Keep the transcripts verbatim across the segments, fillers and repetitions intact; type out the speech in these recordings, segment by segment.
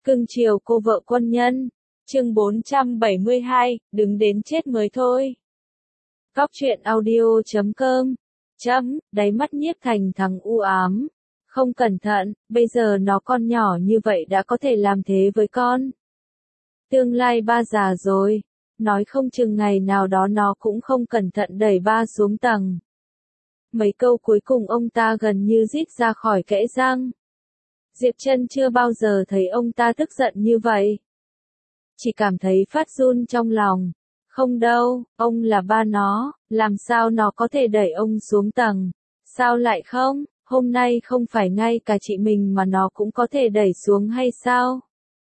Cưng chiều cô vợ quân nhân. Chương bốn trăm bảy mươi hai, đứng đến chết mới thôi. Cóc truyện audio chấm com. Chấm, đáy mắt Nhiếp Thành Thắng u ám. Không cẩn thận, bây giờ nó con nhỏ như vậy đã có thể làm thế với con. Tương lai ba già rồi, nói không chừng ngày nào đó nó cũng không cẩn thận đẩy ba xuống tầng. Mấy câu cuối cùng ông ta gần như rít ra khỏi kẽ răng. Diệp Trân chưa bao giờ thấy ông ta tức giận như vậy. Chỉ cảm thấy phát run trong lòng. Không đâu, ông là ba nó, làm sao nó có thể đẩy ông xuống tầng? Sao lại không? Hôm nay không phải ngay cả chị mình mà nó cũng có thể đẩy xuống hay sao?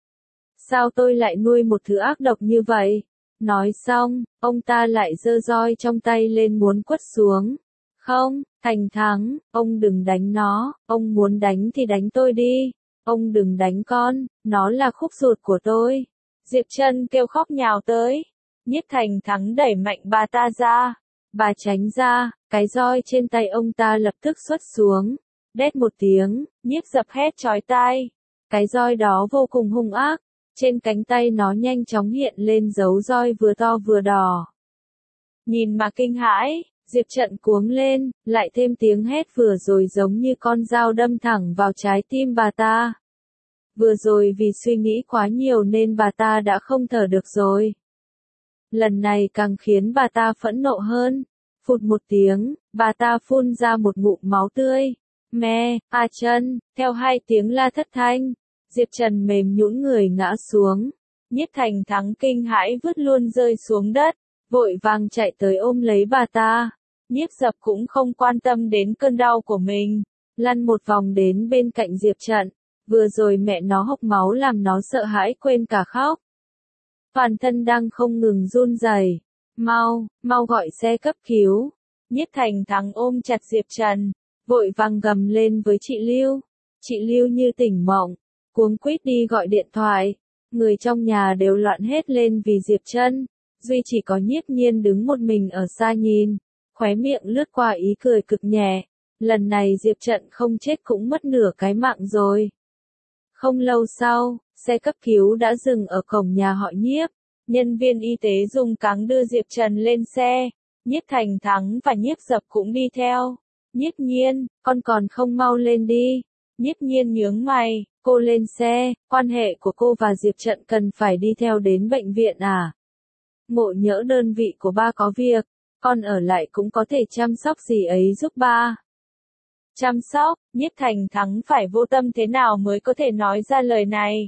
Sao tôi lại nuôi một thứ ác độc như vậy? Nói xong, ông ta lại giơ roi trong tay lên muốn quất xuống. Không, Thành Thắng, ông đừng đánh nó, ông muốn đánh thì đánh tôi đi. Ông đừng đánh con, nó là khúc ruột của tôi. Diệp Trân kêu khóc nhào tới. Nhiếp Thành Thắng đẩy mạnh bà ta ra. Bà tránh ra, cái roi trên tay ông ta lập tức xuất xuống. Đét một tiếng, Nhiếp Dập hét chói tai. Cái roi đó vô cùng hung ác. Trên cánh tay nó nhanh chóng hiện lên dấu roi vừa to vừa đỏ. Nhìn mà kinh hãi, Diệp Trận cuống lên, lại thêm tiếng hét vừa rồi giống như con dao đâm thẳng vào trái tim bà ta. Vừa rồi vì suy nghĩ quá nhiều nên bà ta đã không thở được rồi. Lần này càng khiến bà ta phẫn nộ hơn. Phụt một tiếng, bà ta phun ra một ngụm máu tươi. Mẹ, A Trân, theo hai tiếng la thất thanh. Diệp Trần mềm nhũn người ngã xuống. Nhiếp Thành Thắng kinh hãi vứt luôn rơi xuống đất, vội vàng chạy tới ôm lấy bà ta. Nhiếp Dập cũng không quan tâm đến cơn đau của mình, lăn một vòng đến bên cạnh Diệp Trận. Vừa rồi mẹ nó hộc máu làm nó sợ hãi quên cả khóc. Toàn thân đang không ngừng run rẩy. Mau, mau gọi xe cấp cứu. Nhiếp Thành Thắng ôm chặt Diệp Trần, vội vàng gầm lên với chị Lưu. Chị Lưu như tỉnh mộng, cuống quýt đi gọi điện thoại. Người trong nhà đều loạn hết lên vì Diệp Trân. Duy chỉ có Nhiếp Nhiên đứng một mình ở xa nhìn, khóe miệng lướt qua ý cười cực nhẹ. Lần này Diệp Trận không chết cũng mất nửa cái mạng rồi. Không lâu sau, xe cấp cứu đã dừng ở cổng nhà họ Nhiếp. Nhân viên y tế dùng cáng đưa Diệp Trần lên xe. Nhiếp Thành Thắng và Nhiếp Dập cũng đi theo. Nhiếp Nhiên, con còn không mau lên đi. Nhiếp Nhiên nhướng mày, cô lên xe, quan hệ của cô và Diệp Trận cần phải đi theo đến bệnh viện à? Ngộ nhỡ đơn vị của ba có việc, con ở lại cũng có thể chăm sóc gì ấy giúp ba. Chăm sóc, Nhiếp Thành Thắng phải vô tâm thế nào mới có thể nói ra lời này.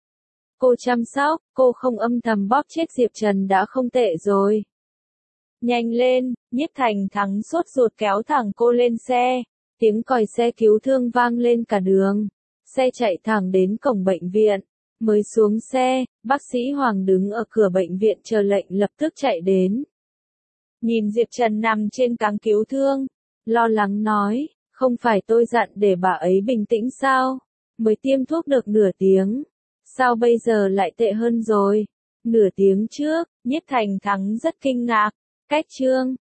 Cô chăm sóc, cô không âm thầm bóp chết Diệp Trần đã không tệ rồi. Nhanh lên, Nhiếp Thành Thắng sốt ruột kéo thẳng cô lên xe. Tiếng còi xe cứu thương vang lên cả đường. Xe chạy thẳng đến cổng bệnh viện. Mới xuống xe, bác sĩ Hoàng đứng ở cửa bệnh viện chờ lệnh lập tức chạy đến. Nhìn Diệp Trần nằm trên cáng cứu thương, lo lắng nói, không phải tôi dặn để bà ấy bình tĩnh sao? Mới tiêm thuốc được nửa tiếng. Sao bây giờ lại tệ hơn rồi? Nửa tiếng trước, Nhiếp Thành Thắng rất kinh ngạc. Cách chương,